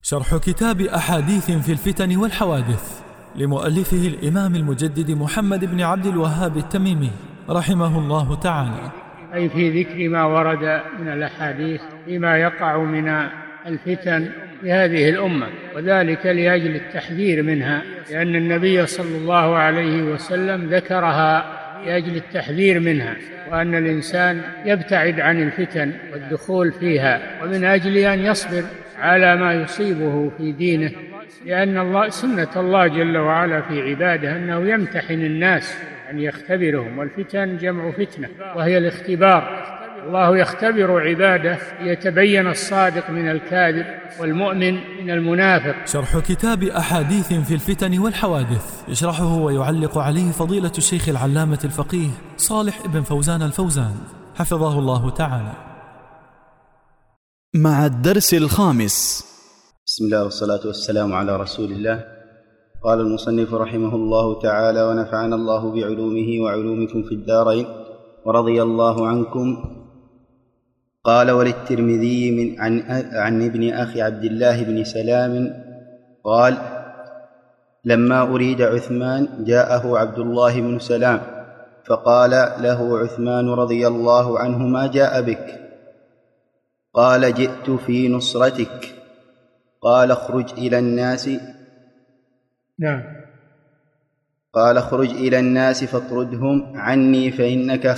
شرح كتاب أحاديث في الفتن والحوادث لمؤلفه الإمام المجدد محمد بن عبد الوهاب التميمي رحمه الله تعالى. أي في ذكر ما ورد من الأحاديث فيما يقع من الفتن في هذه الأمة، وذلك لأجل التحذير منها، لأن النبي صلى الله عليه وسلم ذكرها لأجل التحذير منها، وأن الإنسان يبتعد عن الفتن والدخول فيها، ومن أجل أن يصبر على ما يصيبه في دينه، لأن سنة الله جل وعلا في عباده أنه يمتحن الناس أن يختبرهم، والفتن جمع فتنة وهي الاختبار. الله يختبر عباده ليتبين الصادق من الكاذب والمؤمن من المنافق. شرح كتاب أحاديث في الفتن والحوادث يشرحه ويعلق عليه فضيلة الشيخ العلامة الفقيه صالح بن فوزان الفوزان حفظه الله تعالى. مع الدرس الخامس. بسم الله والصلاة والسلام على رسول الله. قال المصنف رحمه الله تعالى: ونفعنا الله بعلومه وعلومكم في الدارين ورضي الله عنكم. قال: وللترمذي عن ابن أخي عبد الله بن سلام قال: لما أريد عثمان جاءه عبد الله بن سلام فقال له عثمان رضي الله عنه: ما جاء بك؟ قال: جئت في نصرتك. قال: اخرج إلى الناس. نعم. قال: اخرج إلى الناس فاطردهم عني فإنك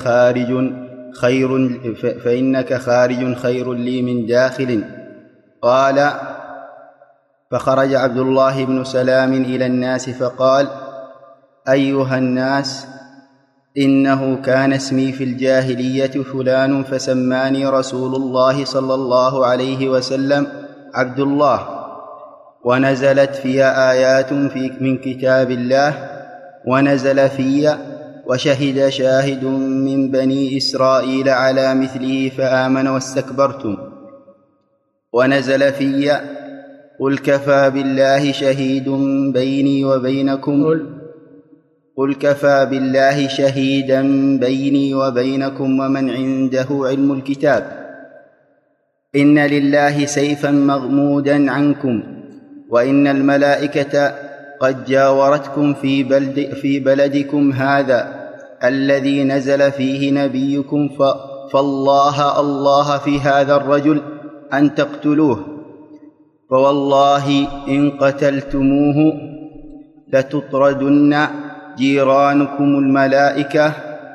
خارج خير لي من داخل. قال: فخرج عبد الله بن سلام إلى الناس فقال: أيها الناس، إنه كان اسمي في الجاهلية فلان، فسماني رسول الله صلى الله عليه وسلم عبد الله، ونزلت في آيات من كتاب الله، ونزل في وشهد شاهد من بني إسرائيل على مثله فآمن واستكبرتم، ونزل في قل كفى بالله شهيد بيني وبينكم، قل كفى بالله شهيدا بيني وبينكم ومن عنده علم الكتاب، إن لله سيفا مغمودا عنكم، وإن الملائكة قد جاورتكم في بلدكم هذا الذي نزل فيه نبيكم، فالله في هذا الرجل أن تقتلوه، فوالله إن قتلتموه لتطردن جيرانكم الملائكة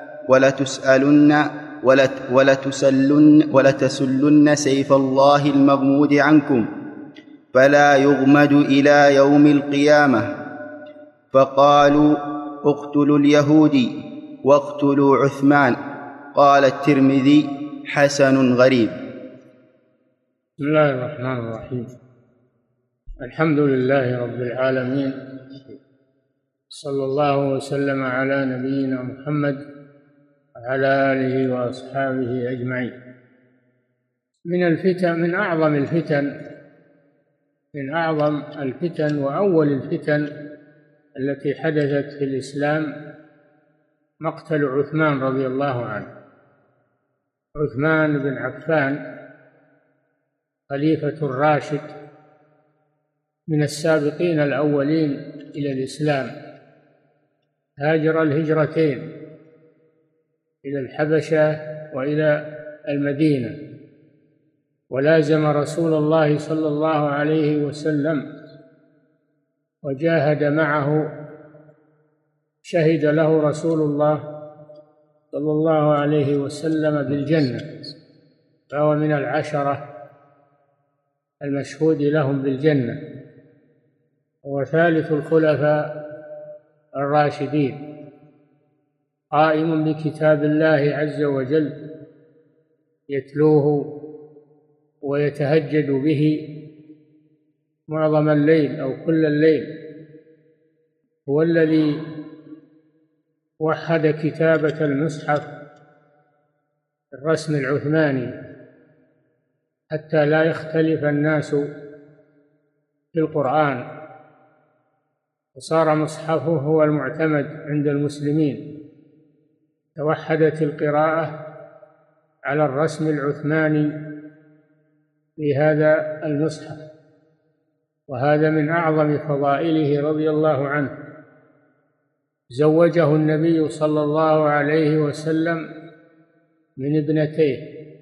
ولتسلن سيف الله المغمود عنكم، فلا يغمد إلى يوم القيامة. فقالوا: اقتلوا اليهودي واقتلوا عثمان. قال الترمذي: حسن غريب. بسم الله الرحمن الرحيم. الحمد لله رب العالمين، صلى الله وسلم على نبينا محمد وعلى آله وأصحابه أجمعين. من الفتن، من أعظم الفتن وأول الفتن التي حدثت في الإسلام مقتل عثمان رضي الله عنه. عثمان بن عفان خليفة الراشد من السابقين الأولين إلى الإسلام، هاجر الهجرتين إلى الحبشة وإلى المدينة، ولازم رسول الله صلى الله عليه وسلم وجاهد معه، شهد له رسول الله صلى الله عليه وسلم بالجنة، فهو من العشرة المشهود لهم بالجنة، هو ثالث الخلفاء الراشدين، قائم بكتاب الله عز وجل يتلوه ويتهجد به معظم الليل أو كل الليل، هو الذي وحد كتابة المصحف الرسم العثماني حتى لا يختلف الناس في القرآن، وصار مصحفه هو المعتمد عند المسلمين. توحدت القراءة على الرسم العثماني في هذا المصحف، وهذا من أعظم فضائله رضي الله عنه. زوجه النبي صلى الله عليه وسلم من ابنتيه،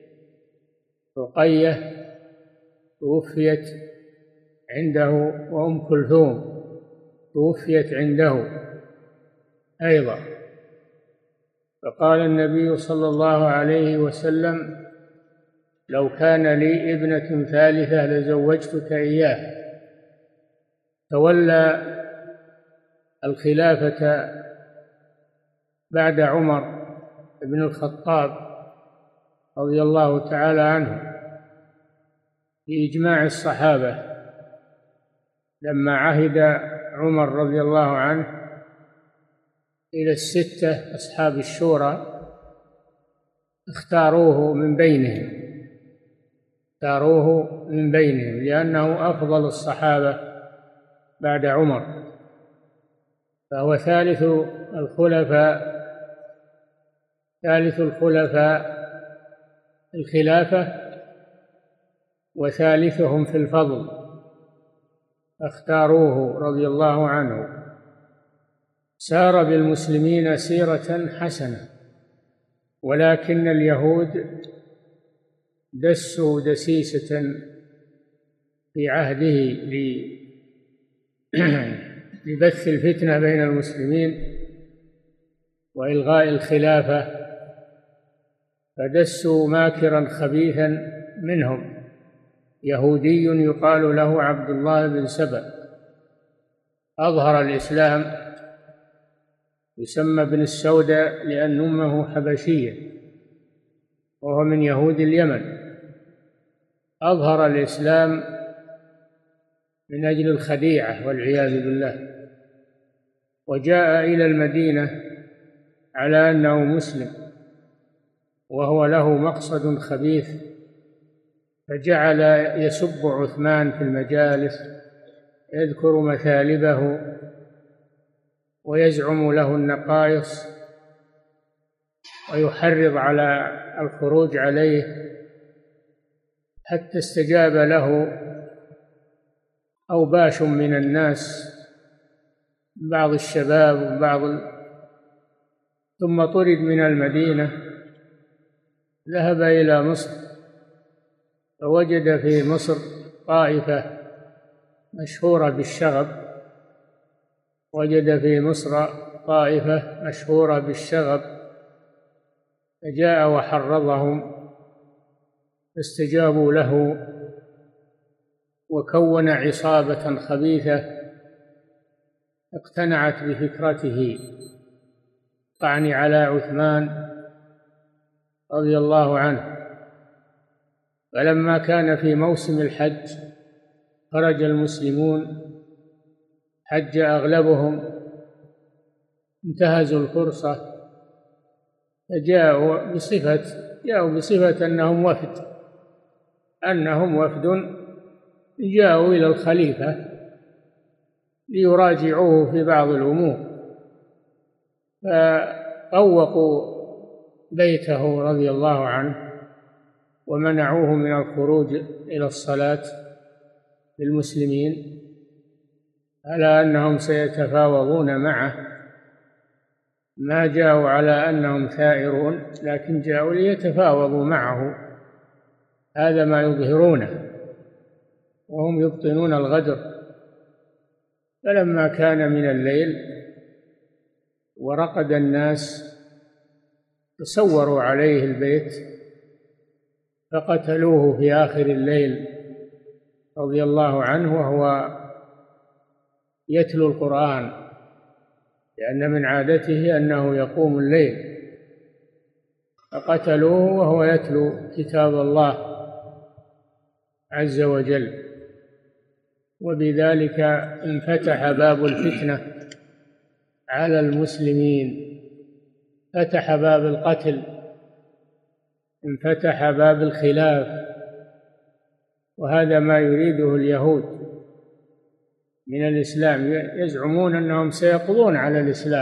رقية توفيت عنده، وأم كلثوم توفيت عنده أيضا. فقال النبي صلى الله عليه وسلم: لو كان لي ابنة ثالثة لزوجتك إياه. تولى الخلافة بعد عمر بن الخطاب رضي الله تعالى عنه بإجماع الصحابة، لما عهد عمر رضي الله عنه إلى الستة أصحاب الشورى اختاروه من بينهم لأنه أفضل الصحابة بعد عمر، فهو ثالث الخلفاء الخلافة وثالثهم في الفضل، اختاروه رضي الله عنه. سار بالمسلمين سيرة حسنة، ولكن اليهود دسوا دسيسة في عهده لبث الفتنة بين المسلمين وإلغاء الخلافة، فدسوا ماكرا خبيثا منهم، يهودي يقال له عبد الله بن سبأ، أظهر الإسلام، يسمى ابن السوداء لأن أمه حبشية وهو من يهود اليمن. أظهر الإسلام من أجل الخديعة والعياذ بالله، وجاء إلى المدينة على أنه مسلم وهو له مقصد خبيث، فجعل يسب عثمان في المجالس، يذكر مثالبه ويزعم له النقائص ويحرض على الخروج عليه، حتى استجاب له أوباش من الناس، بعض الشباب ثم طرد من المدينة، ذهب إلى مصر، فوجد في مصر طائفة مشهورة بالشغب، فجاء وحرضهم فاستجابوا له، وكون عصابة خبيثة اقتنعت بفكرته طعن على عثمان رضي الله عنه. فلما كان في موسم الحج خرج المسلمون، حج أغلبهم، انتهزوا الفرصة فجاءوا بصفة أنهم وفد جاءوا إلى الخليفة ليراجعوه في بعض الأمور، فطوقوا بيته رضي الله عنه ومنعوه من الخروج إلى الصلاة للمسلمين، على أنهم سيتفاوضون معه. ما جاءوا على أنهم ثائرون، لكن جاءوا ليتفاوضوا معه، هذا ما يظهرونه وهم يبطنون الغدر. فلما كان من الليل ورقد الناس تصوروا عليه البيت فقتلوه في آخر الليل رضي الله عنه وهو يتلو القرآن، لأن من عادته أنه يقوم الليل، فقتلوه وهو يتلو كتاب الله عز وجل. وبذلك انفتح باب الفتنة على المسلمين، فتح باب القتل، انفتح باب الخلاف، وهذا ما يريده اليهود من الإسلام. يزعمون أنهم سيقضون على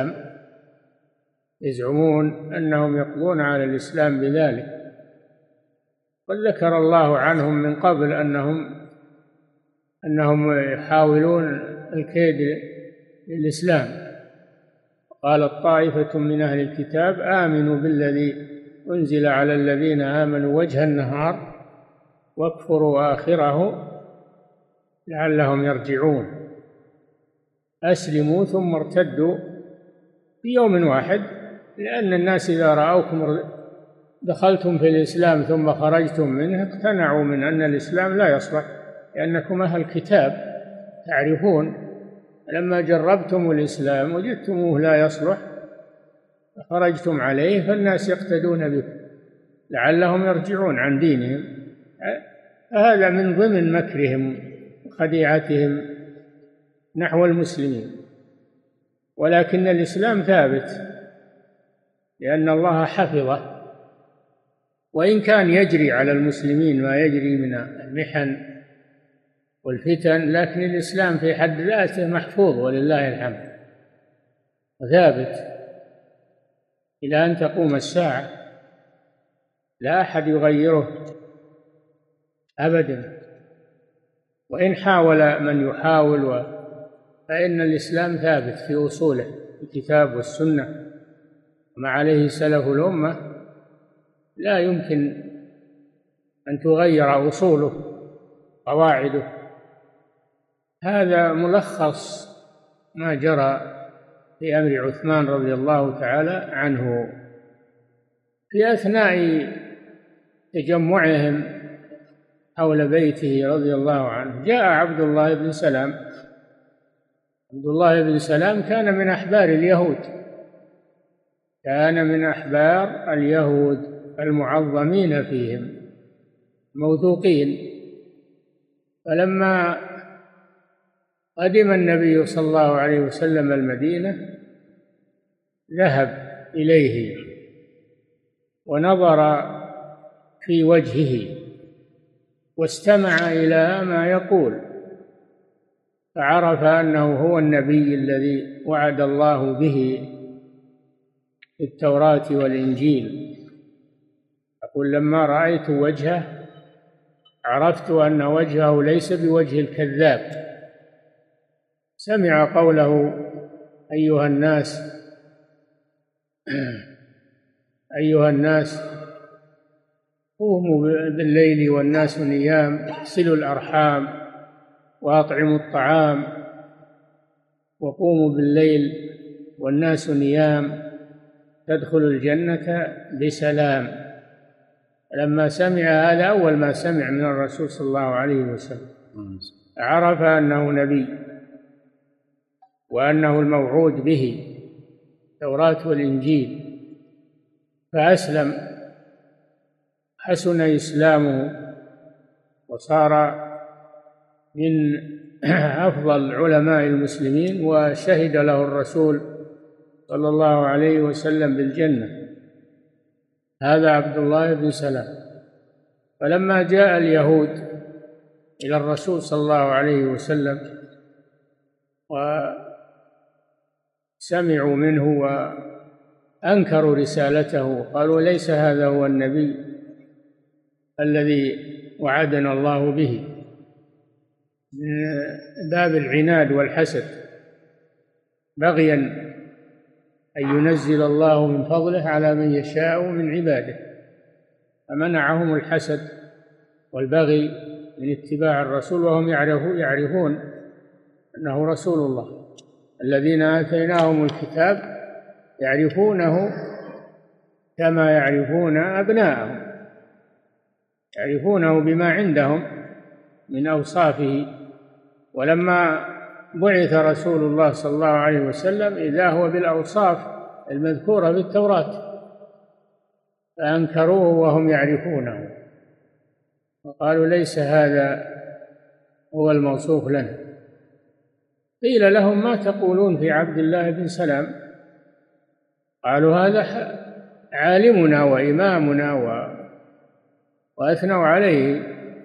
الإسلام، بذلك. قد ذكر الله عنهم من قبل أنهم أنهم يحاولون الكيد للإسلام. قالت طائفة من أهل الكتاب آمنوا بالذي أنزل على الذين آمنوا وجه النهار واكفروا آخره لعلهم يرجعون. أسلموا ثم ارتدوا في يوم واحد، لأن الناس إذا رأوكم دخلتم في الإسلام ثم خرجتم منه اقتنعوا من أن الإسلام لا يصلح، لأنكم أهل الكتاب تعرفون. لما جربتم الإسلام وجدتموه لا يصلح فخرجتم عليه، فالناس يقتدون بكم لعلهم يرجعون عن دينهم. هذا من ضمن مكرهم وخديعتهم نحو المسلمين. ولكن الإسلام ثابت لأن الله حفظه، وإن كان يجري على المسلمين ما يجري من المحن والفتن، لكن الإسلام في حد ذاته محفوظ ولله الحمد وثابت إلى أن تقوم الساعة، لا أحد يغيره أبدا. وإن حاول من يحاول فإن الإسلام ثابت في أصوله الكتاب والسنة وما عليه سلف الأمة، لا يمكن أن تغير أصوله قواعده. هذا ملخص ما جرى في أمر عثمان رضي الله تعالى عنه. في أثناء تجمعهم حول بيته رضي الله عنه جاء عبد الله بن سلام. عبد الله بن سلام كان من أحبار اليهود، كان من أحبار اليهود المعظمين فيهم موثوقين. فلما قدم النبي صلى الله عليه وسلم المدينة ذهب إليه ونظر في وجهه واستمع إلى ما يقول، فعرف أنه هو النبي الذي وعد الله به في التوراة والإنجيل. يقول لما رأيت وجهه عرفت أن وجهه ليس بوجه الكذاب. سمع قوله أيها الناس قوموا بالليل والناس نيام، اغسلوا الأرحام وأطعموا الطعام، وقوموا بالليل والناس نيام تدخلوا الجنة بسلام. لما سمع هذا أول ما سمع من الرسول صلى الله عليه وسلم عرف أنه نبي وأنه الموعود به التوراة والإنجيل، فأسلم. حسن إسلامه وصار من أفضل علماء المسلمين، وشهد له الرسول صلى الله عليه وسلم بالجنة. هذا عبد الله بن سلام. فلما جاء اليهود إلى الرسول صلى الله عليه وسلم وسمعوا منه وأنكروا رسالته، قالوا ليس هذا هو النبي الذي وعدنا الله به، من باب العناد والحسد، بغيا أن ينزل الله من فضله على من يشاء من عباده، فمنعهم الحسد والبغي من اتباع الرسول وهم يعرفون أنه رسول الله. الذين آتيناهم الكتاب يعرفونه كما يعرفون أبناءهم، يعرفونه بما عندهم من أوصافه. ولما بعث رسول الله صلى الله عليه وسلم إذا هو بالأوصاف المذكورة في التوراة، فأنكروه وهم يعرفونه وقالوا ليس هذا هو الموصوف لنا. قيل لهم ما تقولون في عبد الله بن سلام؟ قالوا هذا عالمنا وإمامنا وأثنوا عليه.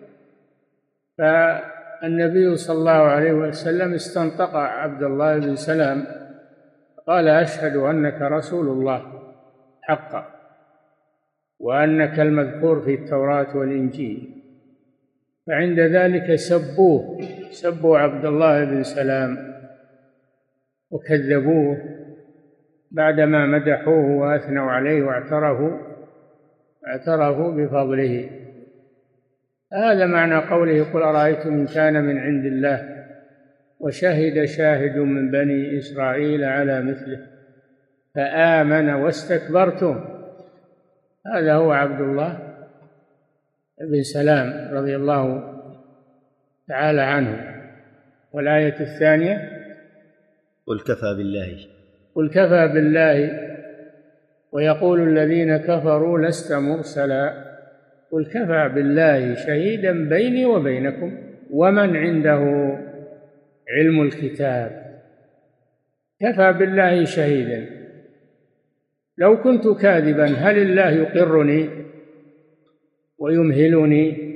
فالنبي صلى الله عليه وسلم استنطق عبد الله بن سلام قال أشهد أنك رسول الله حقا، وأنك المذكور في التوراة والإنجيل. فعند ذلك سبوا عبد الله بن سلام وكذبوه بعدما مدحوه وأثنوا عليه واعترفوا بفضله. هذا معنى قوله: قل أرأيتم إن كان من عند الله وشهد شاهد من بني إسرائيل على مثله فآمن واستكبرتم. هذا هو عبد الله بن سلام رضي الله تعالى عنه. والآية الثانية: قل كفى بالله. قل كفى بالله ويقول الذين كفروا لست مرسلا. قل كفى بالله شهيدا بيني وبينكم ومن عنده علم الكتاب. كفى بالله شهيدا. لو كنت كاذبا هل الله يقرني ويمهلني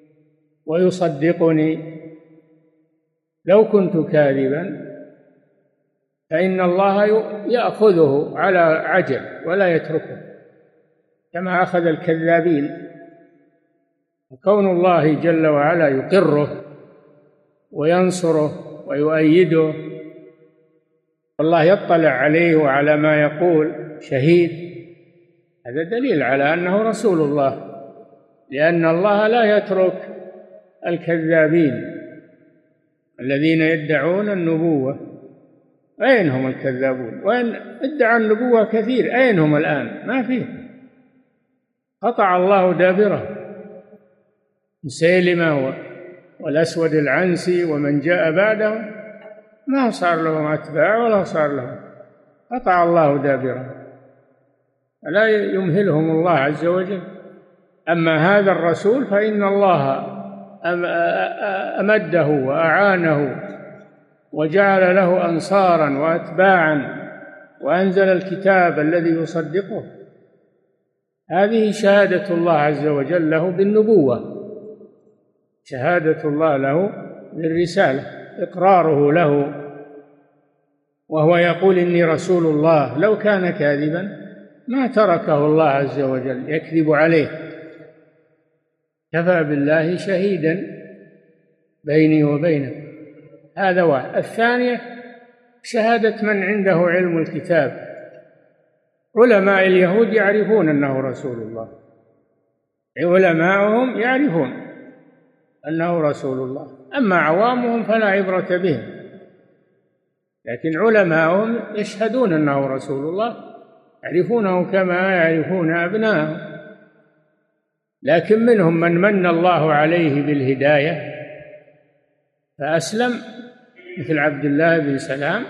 ويصدقني؟ لو كنت كاذبا فإن الله يأخذه على عجل ولا يتركه كما أخذ الكذابين. وكون الله جل وعلا يقره وينصره ويؤيده والله يطلع عليه وعلى ما يقول شهيد، هذا دليل على أنه رسول الله، لأن الله لا يترك الكذابين الذين يدعون النبوة. أين هم الكذابون؟ وإن ادعى النبوة كثير، أين هم الآن؟ ما فيه. قطع الله دابره. مسيلمة والأسود العنسي ومن جاء بعدهم ما صار لهم أتباع ولا صار لهم، قطع الله دابره، لا يمهلهم الله عز وجل. أما هذا الرسول فإن الله أمده وأعانه وجعل له أنصارا وأتباعا وأنزل الكتاب الذي يصدقه. هذه شهادة الله عز وجل له بالنبوة، شهادة الله له بالرسالة، إقراره له، وهو يقول إني رسول الله. لو كان كاذبا ما تركه الله عز وجل يكذب عليه. كفى بالله شهيدا بيني وبينكم. هذا واحد. الثانية شهادة من عنده علم الكتاب. علماء اليهود يعرفون أنه رسول الله، علماؤهم يعرفون أنه رسول الله. أما عوامهم فلا عبرة بهم، لكن علماؤهم يشهدون أنه رسول الله، يعرفونه كما يعرفون أبناءهم. لكن منهم من من الله عليه بالهداية فأسلم مثل عبد الله بن سلام،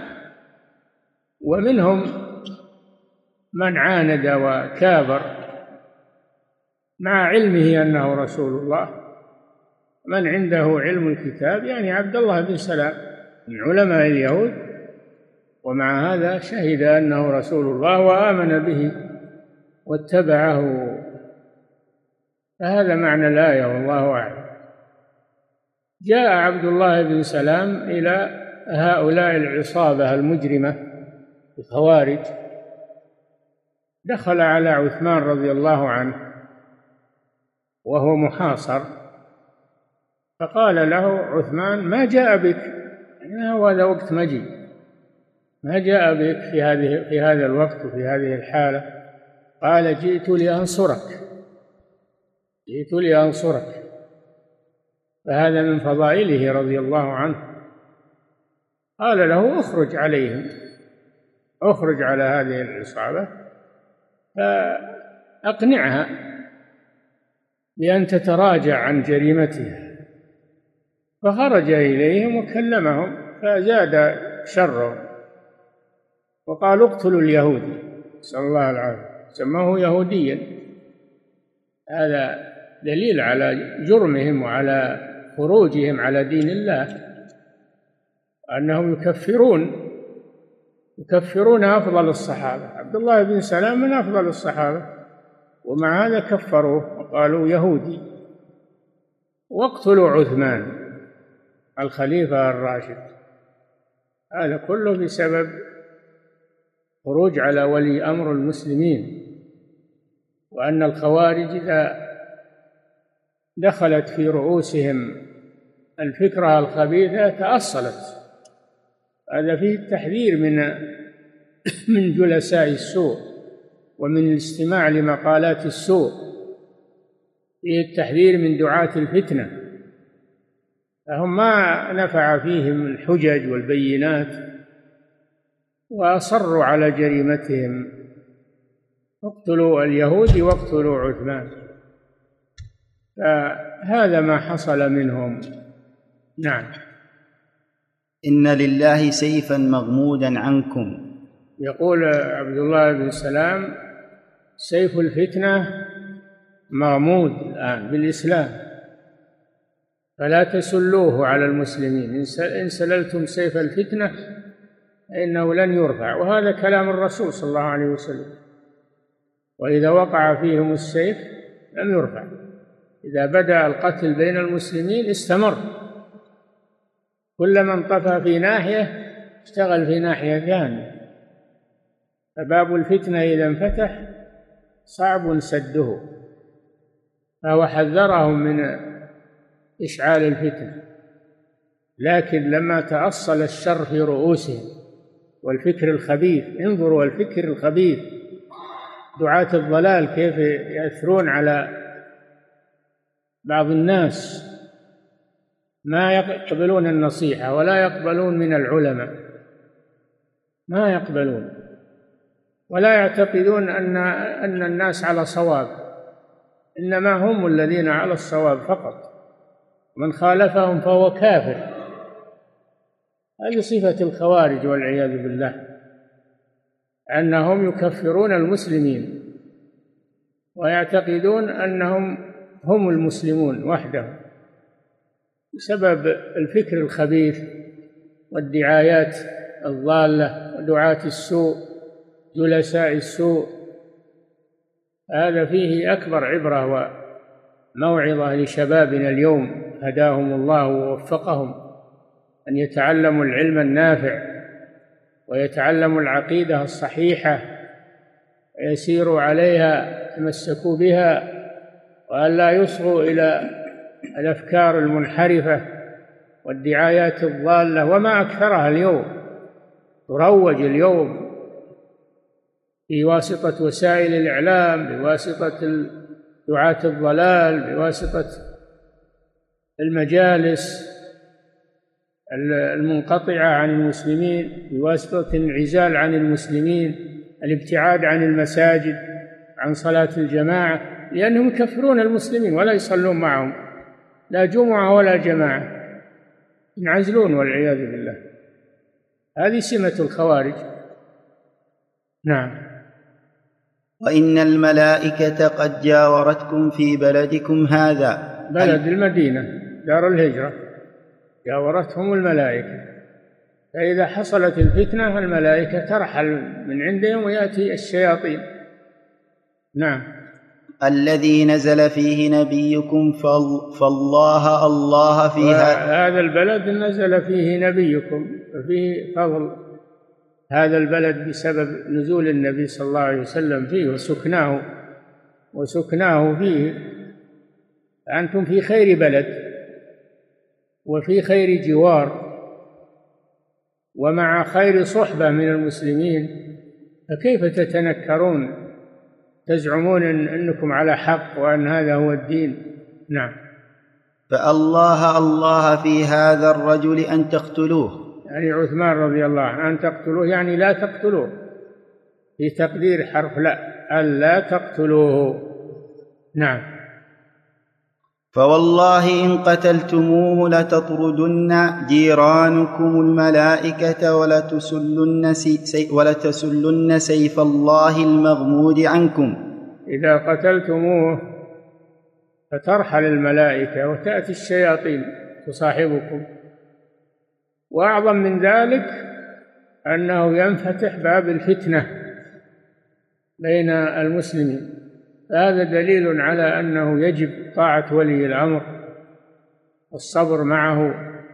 ومنهم من عاند وكابر مع علمه أنه رسول الله. من عنده علم الكتاب يعني عبد الله بن سلام من علماء اليهود، ومع هذا شهد أنه رسول الله وآمن به واتبعه. فهذا معنى الآية والله أعلم. جاء عبد الله بن سلام إلى هؤلاء العصابة المجرمة الخوارج، دخل على عثمان رضي الله عنه وهو محاصر، فقال له عثمان: ما جاء بك؟ يعني هذا وقت مجيء، ما جاء بك في هذا الوقت وفي هذه الحالة؟ قال: جئت لأنصرك. فهذا من فضائله رضي الله عنه. قال له: اخرج عليهم، اخرج على هذه العصابة فأقنعها بأن تتراجع عن جريمتها. فخرج إليهم وكلمهم فزاد شرهم وقال: اقتلوا اليهودي، نسأل الله العافية، سماه يهوديا. هذا دليل على جرمهم وعلى خروجهم على دين الله، أنهم يكفرون أفضل الصحابة. عبد الله بن سلام من أفضل الصحابة، ومع هذا كفروه وقالوا يهودي. واقتلوا عثمان الخليفة الراشد. هذا كله بسبب خروج على ولي أمر المسلمين، وأن الخوارج إذا دخلت في رؤوسهم الفكرة الخبيثة تأصلت. هذا فيه التحذير من جلساء السوء ومن الاستماع لمقالات السوء، فيه التحذير من دعاة الفتنة، فهم ما نفع فيهم الحجج والبينات وأصروا على جريمتهم. اقتلوا اليهود واقتلوا عثمان، فهذا ما حصل منهم. نعم. إن لله سيفا مغمودا عنكم. يقول عبد الله بن سلام: سيف الفتنة مغمود الآن بالإسلام، فلا تسلوه على المسلمين. إن سللتم سيف الفتنة فإنه لن يرفع. وهذا كلام الرسول صلى الله عليه وسلم: وإذا وقع فيهم السيف لم يرفع. إذا بدأ القتل بين المسلمين استمر، كلما انطفى في ناحية اشتغل في ناحية ثانية، فباب الفتنة إذا انفتح صعب سده. فهو حذرهم من إشعال الفتنة، لكن لما تأصل الشر في رؤوسهم والفكر الخبيث، انظروا الفكر الخبيث، دعاة الضلال كيف يأثرون على بعض الناس، ما يقبلون النصيحة ولا يقبلون من العلماء، ما يقبلون، ولا يعتقدون أن الناس على صواب، إنما هم الذين على الصواب فقط، من خالفهم فهو كافر. هذه صفة الخوارج والعياذ بالله، أنهم يكفرون المسلمين ويعتقدون أنهم هم المسلمون وحدهم بسبب الفكر الخبيث والدعايات الضالة ودعاة السوء جلساء السوء. هذا فيه أكبر عبرة وموعظة لشبابنا اليوم هداهم الله ووفقهم، أن يتعلموا العلم النافع ويتعلموا العقيدة الصحيحة ويسيروا عليها، يتمسكوا بها، وأن لا يصغوا إلى الأفكار المنحرفة والدعايات الضالة. وما أكثرها اليوم، تروج اليوم بواسطة وسائل الإعلام، بواسطة دعاة الضلال، بواسطة المجالس المنقطعة عن المسلمين، بواسطة الانعزال عن المسلمين، الابتعاد عن المساجد، عن صلاة الجماعة، لأنهم يكفرون المسلمين ولا يصلون معهم لا جمعة ولا جماعة، ينعزلون والعياذ بالله. هذه سمة الخوارج. نعم. وإن الملائكة قد جاورتكم في بلدكم هذا، بلد المدينة دار الهجرة، جاورتهم الملائكة، فإذا حصلت الفتنة الملائكة ترحل من عندهم ويأتي الشياطين. نعم. الذي نزل فيه نبيكم فالله الله في هذا البلد نزل فيه نبيكم، ففيه فضل هذا البلد بسبب نزول النبي صلى الله عليه وسلم فيه وسكناه فيه. أنتم في خير بلد وفي خير جوار ومع خير صحبة من المسلمين، فكيف تتنكرون تزعمون أنكم على حق وأن هذا هو الدين؟ نعم. فالله الله في هذا الرجل أن تقتلوه، يعني عثمان رضي الله عنه، أن تقتلوه يعني لا تقتلوه، في تقدير حرف لا، ألا تقتلوه. نعم. فوالله إن قتلتموه لتطردن جيرانكم الملائكة ولتسلن سيف الله المغمود عنكم. إذا قتلتموه فترحل الملائكة وتأتي الشياطين تصاحبكم. وأعظم من ذلك أنه ينفتح باب الفتنة بين المسلمين. هذا دليل على أنه يجب طاعة ولي الأمر والصبر معه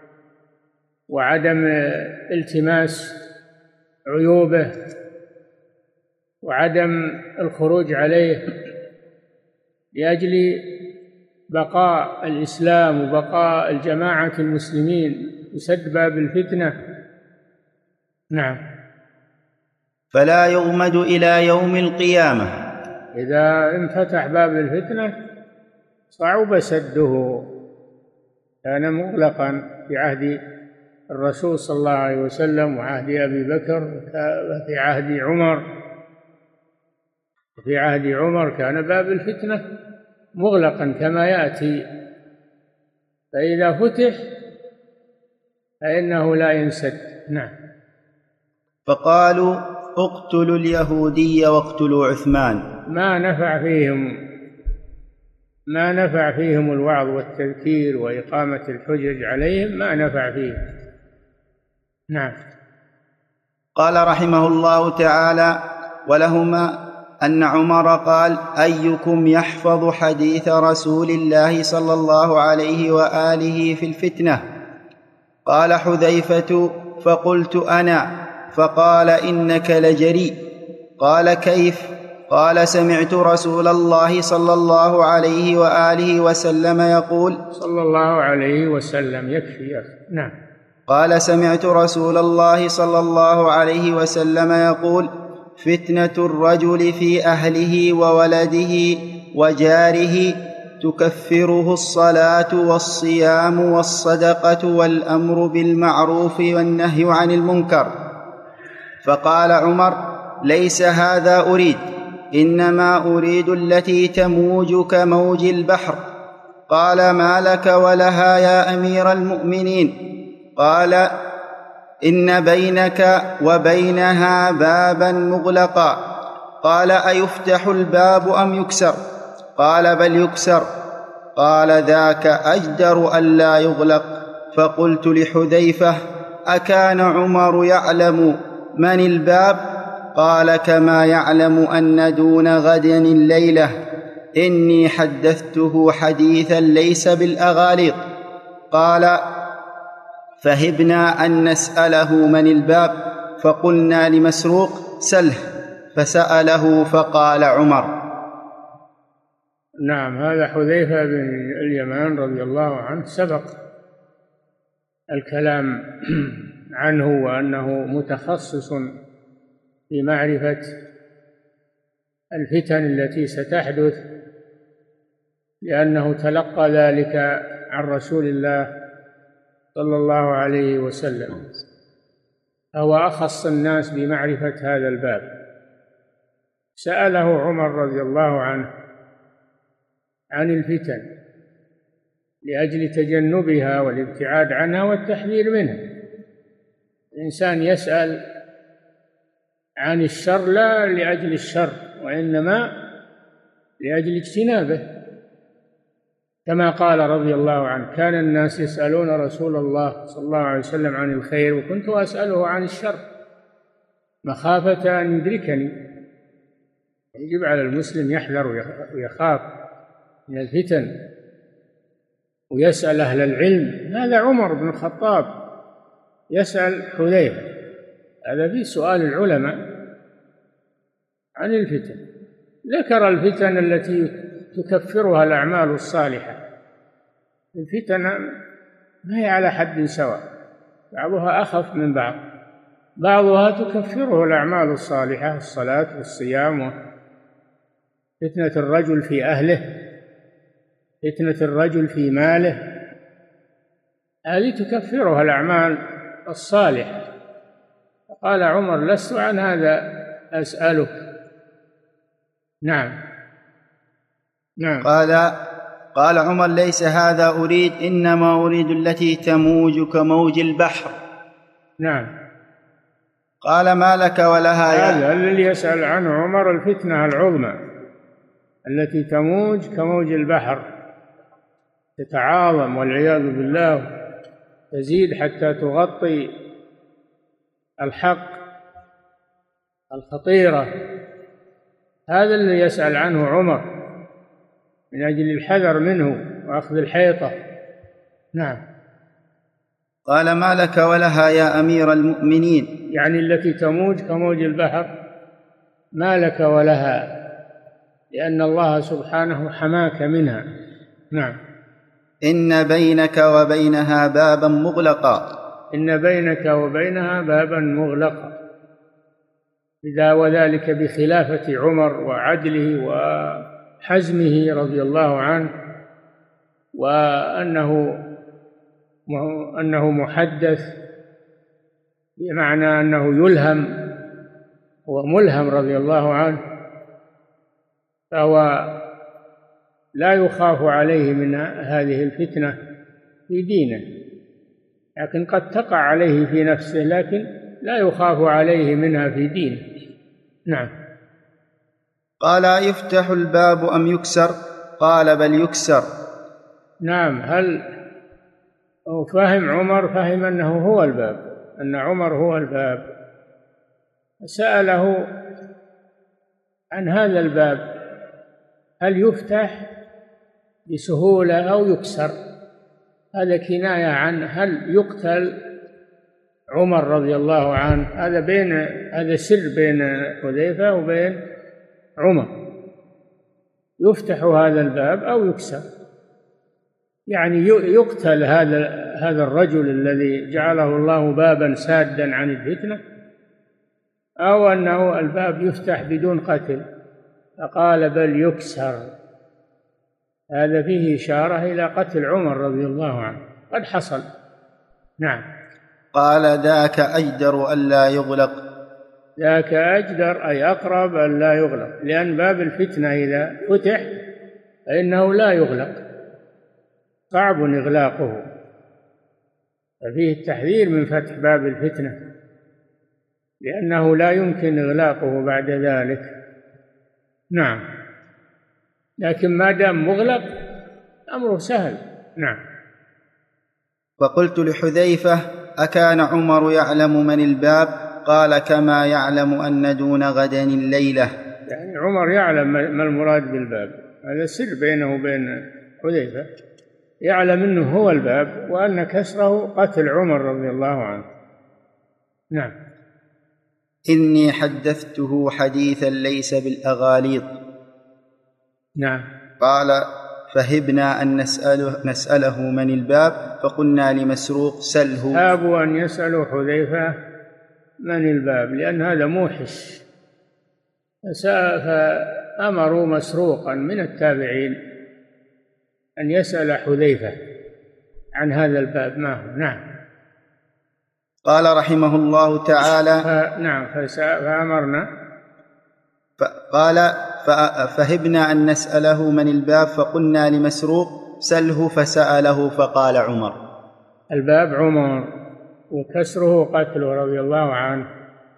وعدم التماس عيوبه وعدم الخروج عليه لأجل بقاء الإسلام وبقاء الجماعة المسلمين يسد باب الفتنة. نعم. فلا يغمد إلى يوم القيامة. إذا انفتح باب الفتنة صعب سده، كان مغلقا في عهد الرسول صلى الله عليه وسلم وعهد أبي بكر وفي عهد عمر. في عهد عمر كان باب الفتنة مغلقا كما يأتي، فإذا فتح فإنه لا ينسد. نعم. فقالوا اقتلوا اليهودي واقتلوا عثمان. ما نفع فيهم الوعظ والتذكير وإقامة الحجج عليهم، ما نفع فيهم. نعم. قال رحمه الله تعالى: ولهما أن عمر قال: أيكم يحفظ حديث رسول الله صلى الله عليه وآله في الفتنة؟ قال حذيفة: فقلت أنا. فقال: إنك لجريء. قال: كيف؟ قال: سمعت رسول الله صلى الله عليه وآله وسلم يقول. صلى الله عليه وسلم يكفي. نعم. قال: سمعت رسول الله صلى الله عليه وسلم يقول: فتنة الرجل في أهله وولده وجاره تكفره الصلاة والصيام والصدقة والأمر بالمعروف والنهي عن المنكر. فقال عمر: ليس هذا أريد، إنما أريد التي تموج كموج البحر. قال: ما لك ولها يا أمير المؤمنين؟ قال: إن بينك وبينها بابا مغلقا. قال: أيفتح الباب أم يكسر؟ قال: بل يكسر. قال: ذاك أجدر ألا يغلق. فقلت لحذيفة: أكان عمر يعلم من الباب؟ قال: كما يعلم أن دون غد الليلة. إني حدثته حديثا ليس بالأغاليط. قال: فهبنا أن نسأله من الباب، فقلنا لمسروق: سله. فسأله فقال عمر. نعم. هذا حذيفة بن اليمان رضي الله عنه سبق الكلام عنه وأنه متخصص في معرفة الفتن التي ستحدث، لأنه تلقى ذلك عن رسول الله صلى الله عليه وسلم، فهو أخص الناس بمعرفة هذا الباب. سأله عمر رضي الله عنه عن الفتن لأجل تجنبها والابتعاد عنها والتحذير منها. الإنسان يسأل عن الشر لا لأجل الشر، وإنما لأجل اجتنابه، كما قال رضي الله عنه: كان الناس يسألون رسول الله صلى الله عليه وسلم عن الخير وكنت أسأله عن الشر مخافة أن يدركني. يجب على المسلم يحذر ويخاف من الفتن ويسأل أهل العلم. هذا عمر بن الخطاب يسأل حذيفة، هذا في سؤال العلماء عن الفتن. ذكر الفتن التي تكفرها الأعمال الصالحة. الفتن ما هي على حد سواء، بعضها أخف من بعض. بعضها تكفره الأعمال الصالحة، الصلاة والصيام. فتنة الرجل في أهله، فتنة الرجل في ماله، هذه تكفرها الأعمال الصالحة. فقال عمر: لست عن هذا أسألك. نعم. نعم. قال عمر: ليس هذا أريد، إنما أريد التي تموج كموج البحر. نعم. قال: ما لك ولها هذا الذي يسأل عنه عمر الفتنة العظمى التي تموج كموج البحر، تتعاظم والعياذ بالله، تزيد حتى تغطي الحق الخطيرة. هذا الذي يسأل عنه عمر من أجل الحذر منه وأخذ الحيطة. نعم. قال: ما لك ولها يا أمير المؤمنين؟ يعني التي تموج كموج البحر، ما لك ولها، لأن الله سبحانه حماك منها. نعم. إن بينك وبينها بابا مغلقا. إن بينك وبينها بابا مغلقا، إذا وذلك بخلافة عمر وعدله وحزمه رضي الله عنه، وأنه محدث، بمعنى أنه يلهم، وملهم رضي الله عنه، فهو لا يخاف عليه من هذه الفتنة في دينه، لكن قد تقع عليه في نفسه، لكن لا يخاف عليه منها في دينه. نعم. قال: يفتح الباب أم يكسر؟ قال: بل يكسر. نعم. هل فهم عمر، فهم أنه هو الباب، أن عمر هو الباب، سأله عن هذا الباب، هل يفتح بسهولة أو يكسر؟ هذا كناية عن هل يقتل عمر رضي الله عنه. هذا سر بين حذيفة وبين عمر، يفتح هذا الباب أو يكسر، يعني يقتل هذا الرجل الذي جعله الله بابا سادا عن الفتنة، أو أنه الباب يفتح بدون قتل. فقال: بل يكسر. هذا فيه إشارة إلى قتل عمر رضي الله عنه، قد حصل. نعم. قال: ذاك أجدر ألا يغلق. ذاك أجدر أي أقرب ألا يغلق، لأن باب الفتنة إذا فتح فإنه لا يغلق، صعب إغلاقه، ففيه التحذير من فتح باب الفتنة، لأنه لا يمكن إغلاقه بعد ذلك. نعم. لكن ما دام مغلق أمره سهل. نعم. فقلت لحذيفة: أكان عمر يعلم من الباب؟ قال: كما يعلم أن دون غدا الليلة. يعني عمر يعلم ما المراد بالباب، هذا سر بينه وبين حذيفة، يعلم أنه هو الباب، وأن كسره قتل عمر رضي الله عنه. نعم. إني حدثته حديثا ليس بالأغاليط. نعم. قال: فهبنا أن نسأله من الباب، فقلنا لمسروق: سله. هابوا أن يسألوا حذيفة من الباب، لأن هذا موحش، فأمروا مسروقا من التابعين أن يسأل حذيفة عن هذا الباب ما هو. نعم. قال رحمه الله تعالى: نعم. فأمرنا. قال: فهبنا أن نسأله من الباب، فقلنا لمسروق: سله. فسأله فقال عمر. الباب عمر، وكسره قتله رضي الله عنه.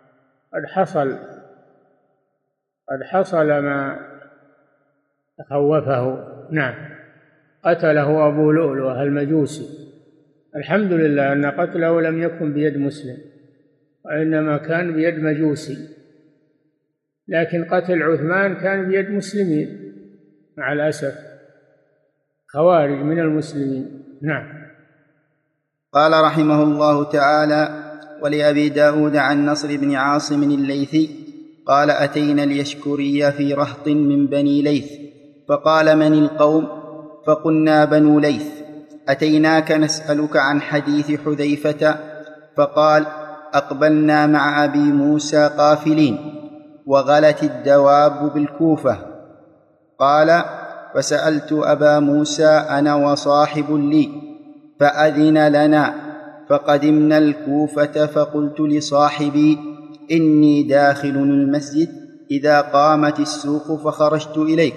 قد حصل ما تخوفه. نعم. قتله أبو لؤلؤة المجوسي. الحمد لله أن قتله لم يكن بيد مسلم، وإنما كان بيد مجوسي، لكن قتل عثمان كان بيد مسلمين مع الأسف، خوارج من المسلمين. نعم. قال رحمه الله تعالى: ولأبي داود عن نصر بن عاصم الليثي قال: أتينا اليشكري في رهط من بني ليث، فقال: من القوم؟ فقلنا: بنو ليث. أتيناك نسألك عن حديث حذيفة. فقال: أقبلنا مع أبي موسى قافلين، وغلت الدواب بالكوفة. قال: فسألت أبا موسى أنا وصاحب لي، فأذن لنا، فقدمنا الكوفة، فقلت لصاحبي: إني داخل المسجد، إذا قامت السوق فخرجت إليك.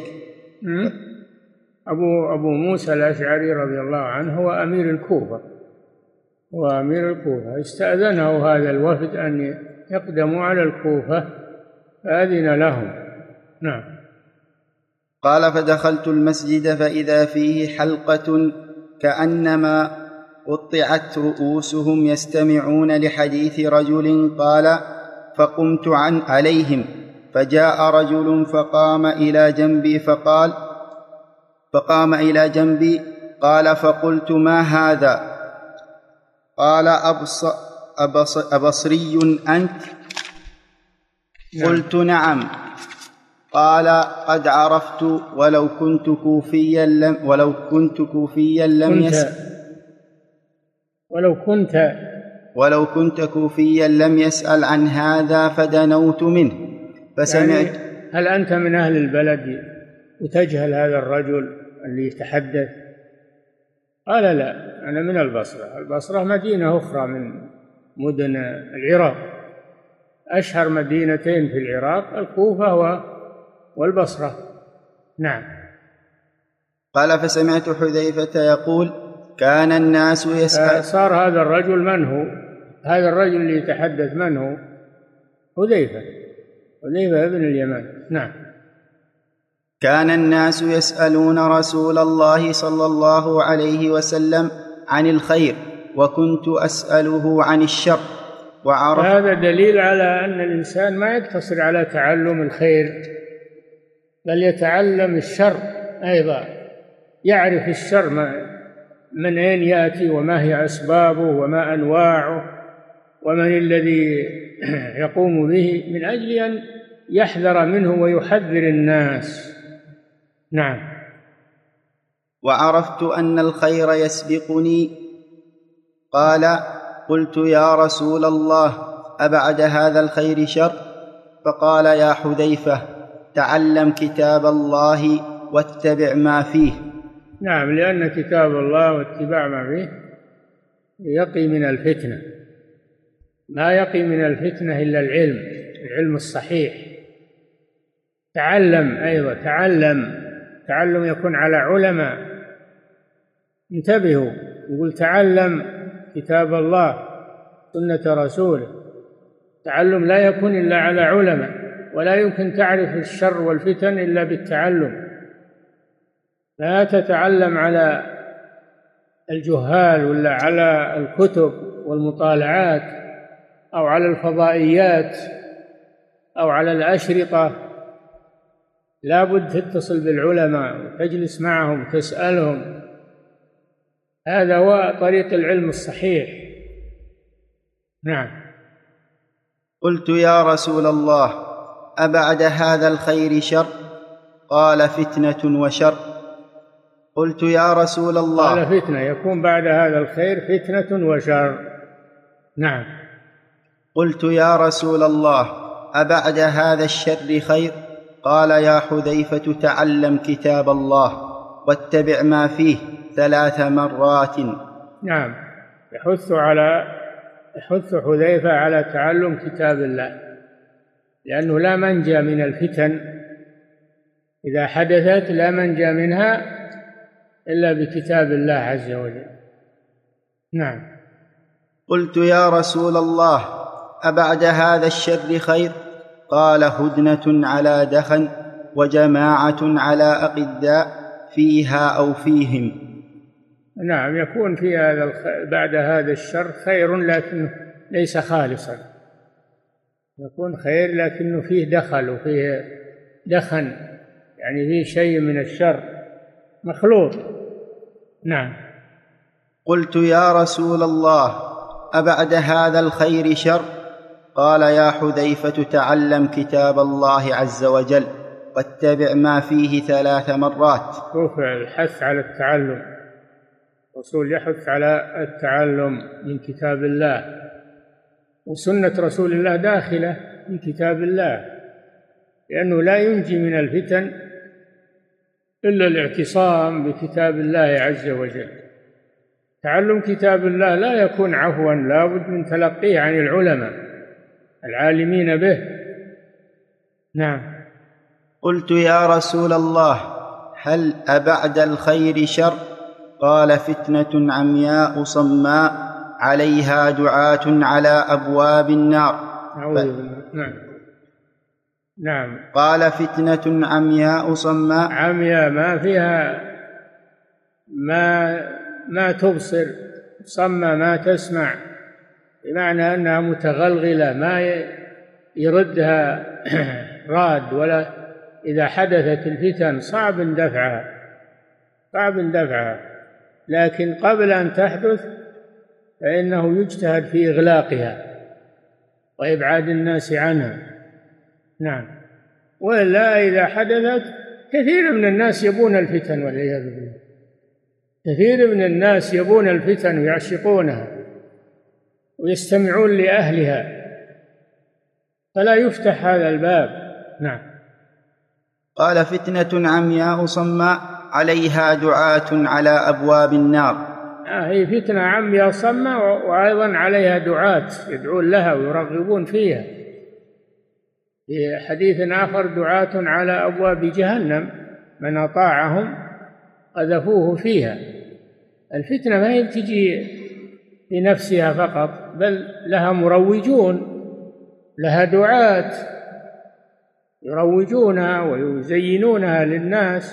أبو موسى الأشعري رضي الله عنه هو أمير الكوفة، استأذنه هذا الوفد أن يقدموا على الكوفة، فأذن لهم. نعم. قال: فدخلت المسجد فإذا فيه حلقة كأنما قطعت رؤوسهم يستمعون لحديث رجل. قال: فقمت عليهم، فجاء رجل فقام إلى جنبي. قال: فقلت: ما هذا؟ قال: أبصري أنت؟ قلت: نعم. قال قد عرفت ولو كنت كوفيا لم يسأل عن هذا فدنوت منه فسمعت. يعني هل أنت من أهل البلد وتجهل هذا الرجل اللي يتحدث؟ قال لا، أنا من البصرة. البصرة مدينة أخرى من مدن العراق، أشهر مدينتين في العراق الكوفة والبصرة. نعم. قال فسمعت حذيفة يقول كان الناس يسأل. صار هذا الرجل من هو؟ هذا الرجل اللي يتحدث من هو؟ حذيفة بن اليمان. نعم. كان الناس يسألون رسول الله صلى الله عليه وسلم عن الخير وكنت أسأله عن الشر. هذا دليل على أن الإنسان ما يقتصر على تعلم الخير، بل يتعلم الشر أيضا، يعرف الشر من أين يأتي وما هي أسبابه وما أنواعه ومن الذي يقوم به، من أجل أن يحذر منه ويحذر الناس. نعم. وعرفت أن الخير يسبقني. قال قلت يا رسول الله أبعد هذا الخير شر؟ فقال يا حذيفة تعلم كتاب الله واتبع ما فيه. نعم، لأن كتاب الله واتباع ما فيه يقي من الفتنة. ما يقي من الفتنة إلا العلم الصحيح. تعلم أيضا، تعلم يكون على علماء. انتبهوا، يقول تعلم كتاب الله سنة رسوله. تعلم لا يكون إلا على علماء، ولا يمكن تعرف الشر والفتن إلا بالتعلم. لا تتعلم على الجهال ولا على الكتب والمطالعات أو على الفضائيات أو على الأشرطة. لا بد تتصل بالعلماء وتجلس معهم وتسألهم. هذا هو طريق العلم الصحيح. نعم. قلت يا رسول الله أبعد هذا الخير شر؟ قال فتنة وشر. قلت يا رسول الله. قال فتنة، يكون بعد هذا الخير فتنة وشر. نعم. قلت يا رسول الله أبعد هذا الشر خير؟ قال يا حذيفة تعلم كتاب الله واتبع ما فيه 3 مرات. نعم، يحث حذيفة على تعلم كتاب الله، لأنه لا منجى من الفتن إذا حدثت، لا منجى منها إلا بكتاب الله عز وجل. نعم. قلت يا رسول الله أبعد هذا الشر خير؟ قال هدنة على دخن وجماعة على أقداء فيها أو فيهم. نعم، يكون في بعد هذا الشر خير لكنه ليس خالصا. يكون خير لكنه فيه دخل وفيه دخن، يعني فيه شيء من الشر مخلوط. نعم. قلت يا رسول الله أبعد هذا الخير شر؟ قال يا حذيفة تعلم كتاب الله عز وجل واتبع ما فيه 3 مرات. شوف الحث على التعلم، الرسول يحث على التعلم من كتاب الله، وسنة رسول الله داخلة في كتاب الله، لأنه لا ينجي من الفتن إلا الاعتصام بكتاب الله عز وجل. تعلم كتاب الله لا يكون عفوا، لا بد من تلقيه عن العلماء العالمين به. نعم. قلت يا رسول الله هل أبعد الخير شر؟ قال فتنة عمياء صماء عليها دعاة على أبواب النار. نعم. نعم. قال فتنة عمياء صماء. عمياء ما فيها ما تبصر، صماء ما تسمع، بمعنى أنها متغلغلة ما يردها راد، ولا إذا حدثت الفتن صعب دفعها، لكن قبل أن تحدث فإنه يجتهد في إغلاقها وإبعاد الناس عنها. نعم. ولا إذا حدثت كثير من الناس يبون الفتن والعياذ بالله، كثير من الناس يبون الفتن ويعشقونها ويستمعون لأهلها، فلا يفتح هذا الباب. نعم. قال: فتنة عمياء صماء عليها دعاة على أبواب النار. هي فتنة عمياء صماء، وأيضا عليها دعاة يدعون لها ويرغبون فيها. في حديث آخر: دعاة على أبواب جهنم من أطاعهم قذفوه فيها. الفتنة ما هي تجي في نفسها فقط، بل لها مروجون، لها دعاة يروجونها ويزينونها للناس،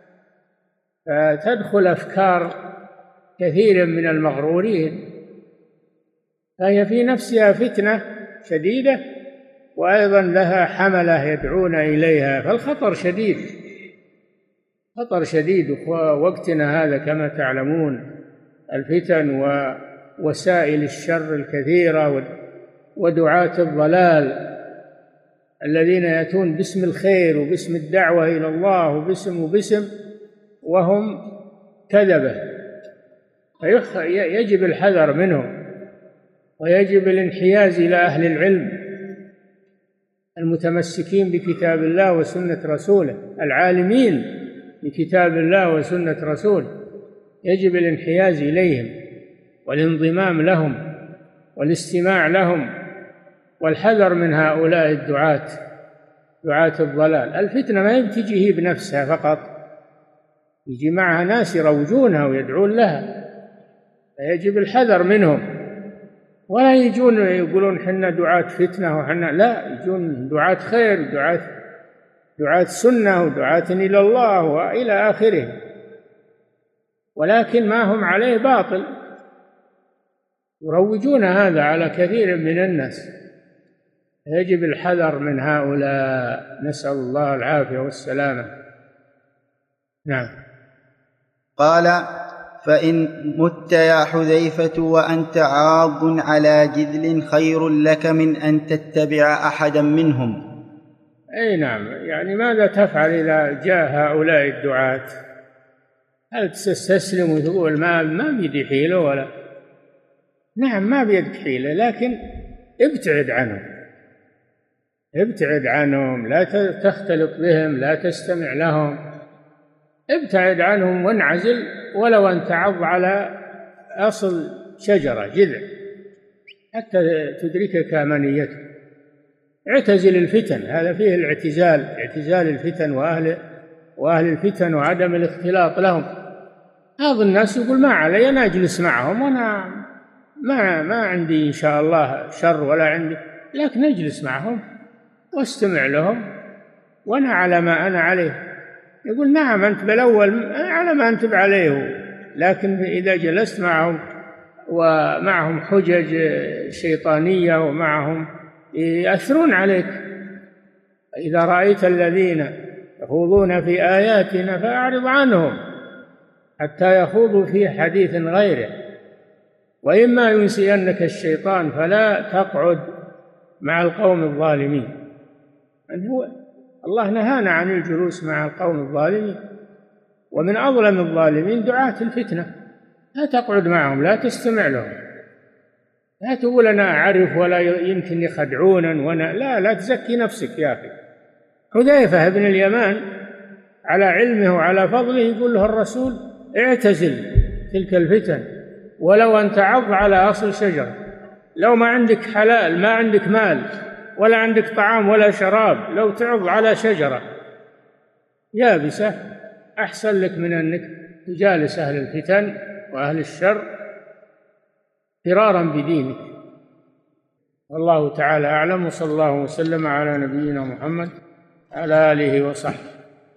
فتدخل أفكار كثير من المغرورين، فهي في نفسها فتنة شديدة، وأيضا لها حملة يدعون إليها، فالخطر شديد، خطر شديد. ووقتنا هذا كما تعلمون الفتن ووسائل الشر الكثيرة ودعاة الضلال الذين يأتون باسم الخير وباسم الدعوة إلى الله وباسم وهم كذبة، يجب الحذر منهم، ويجب الانحياز إلى أهل العلم المتمسكين بكتاب الله وسنة رسوله، العالمين بكتاب الله وسنة رسوله، يجب الانحياز إليهم والانضمام لهم والاستماع لهم والحذر من هؤلاء دعاة الضلال. الفتنة ما بتجي هي بنفسها فقط، يجي معها ناس يروجونها ويدعون لها، فيجب الحذر منهم، ولا يجون يقولون حنا دعاة فتنة وحنا لا، يجون دعاة خير، دعاة سنة ودعاة إلى الله وإلى آخره، ولكن ما هم عليه باطل، يروجون هذا على كثير من الناس، يجب الحذر من هؤلاء، نسأل الله العافية والسلامة. نعم. قال: فإن مت يا حذيفة وأنت عاض على جذل خير لك من أن تتبع أحدا منهم. أي نعم، يعني ماذا تفعل إذا جاء هؤلاء الدعاة؟ هل تستسلم وتقول ما بيدي حيلة ولا؟ نعم ما بيدك حيلة، لكن ابتعد عنهم، ابتعد عنهم، لا تختلط بهم، لا تستمع لهم، ابتعد عنهم وانعزل، ولو أن تعض على أصل شجرة جذع حتى تدركك أمانيته. اعتزل الفتن، هذا فيه اعتزال الفتن وأهل الفتن وعدم الاختلاط لهم. بعض الناس يقول ما علي، أنا أجلس معهم وأنا ما عندي إن شاء الله شر ولا عندي، لكن أجلس معهم واستمع لهم وأنا على ما أنا عليه. يقول نعم أنت بالأول على ما أنت عليه، لكن إذا جلست معهم ومعهم حجج شيطانية ومعهم يأثرون عليك. إذا رأيت الذين يخوضون في آياتنا فأعرض عنهم حتى يخوضوا في حديث غيره، وإما ينسينك الشيطان فلا تقعد مع القوم الظالمين. الله نهانا عن الجلوس مع القوم الظالمين، ومن أظلم الظالمين دعاة الفتنة. لا تقعد معهم، لا تستمع لهم، لا تقول أنا أعرف ولا يمكن يخدعونا لا تزكي نفسك يا أخي. حذيفة بن اليمان على علمه وعلى فضله يقول له الرسول اعتزل تلك الفتن ولو أن تعض على أصل شجرة. لو ما عندك حلال، ما عندك مال ولا عندك طعام ولا شراب، لو تعض على شجرة يابسة أحسن لك من أنك تجالس أهل الفتن وأهل الشر فرارا بدينك. والله تعالى أعلم، وصلى الله وسلم على نبينا محمد على آله وصحبه.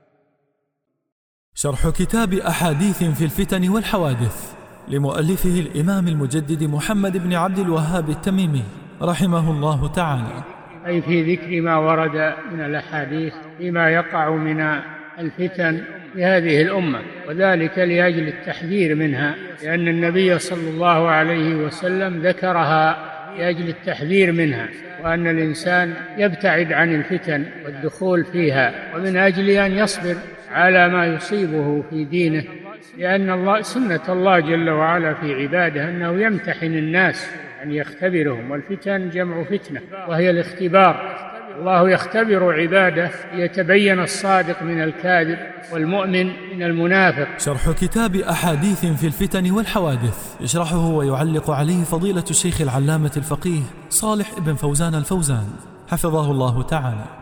شرح كتاب أحاديث في الفتن والحوادث لمؤلفه الإمام المجدد محمد بن عبد الوهاب التميمي رحمه الله تعالى، أي في ذكر ما ورد من الأحاديث فيما يقع من الفتن في هذه الأمة، وذلك لأجل التحذير منها، لأن النبي صلى الله عليه وسلم ذكرها لأجل التحذير منها، وأن الإنسان يبتعد عن الفتن والدخول فيها، ومن أجل أن يصبر على ما يصيبه في دينه، لأن سنة الله جل وعلا في عباده أنه يمتحن الناس، أن يختبرهم، والفتن جمع فتنة وهي الاختبار. الله يختبر عباده ليتبين الصادق من الكاذب والمؤمن من المنافق. شرح كتاب أحاديث في الفتن والحوادث، يشرحه ويعلق عليه فضيلة الشيخ العلامة الفقيه صالح بن فوزان الفوزان حفظه الله تعالى.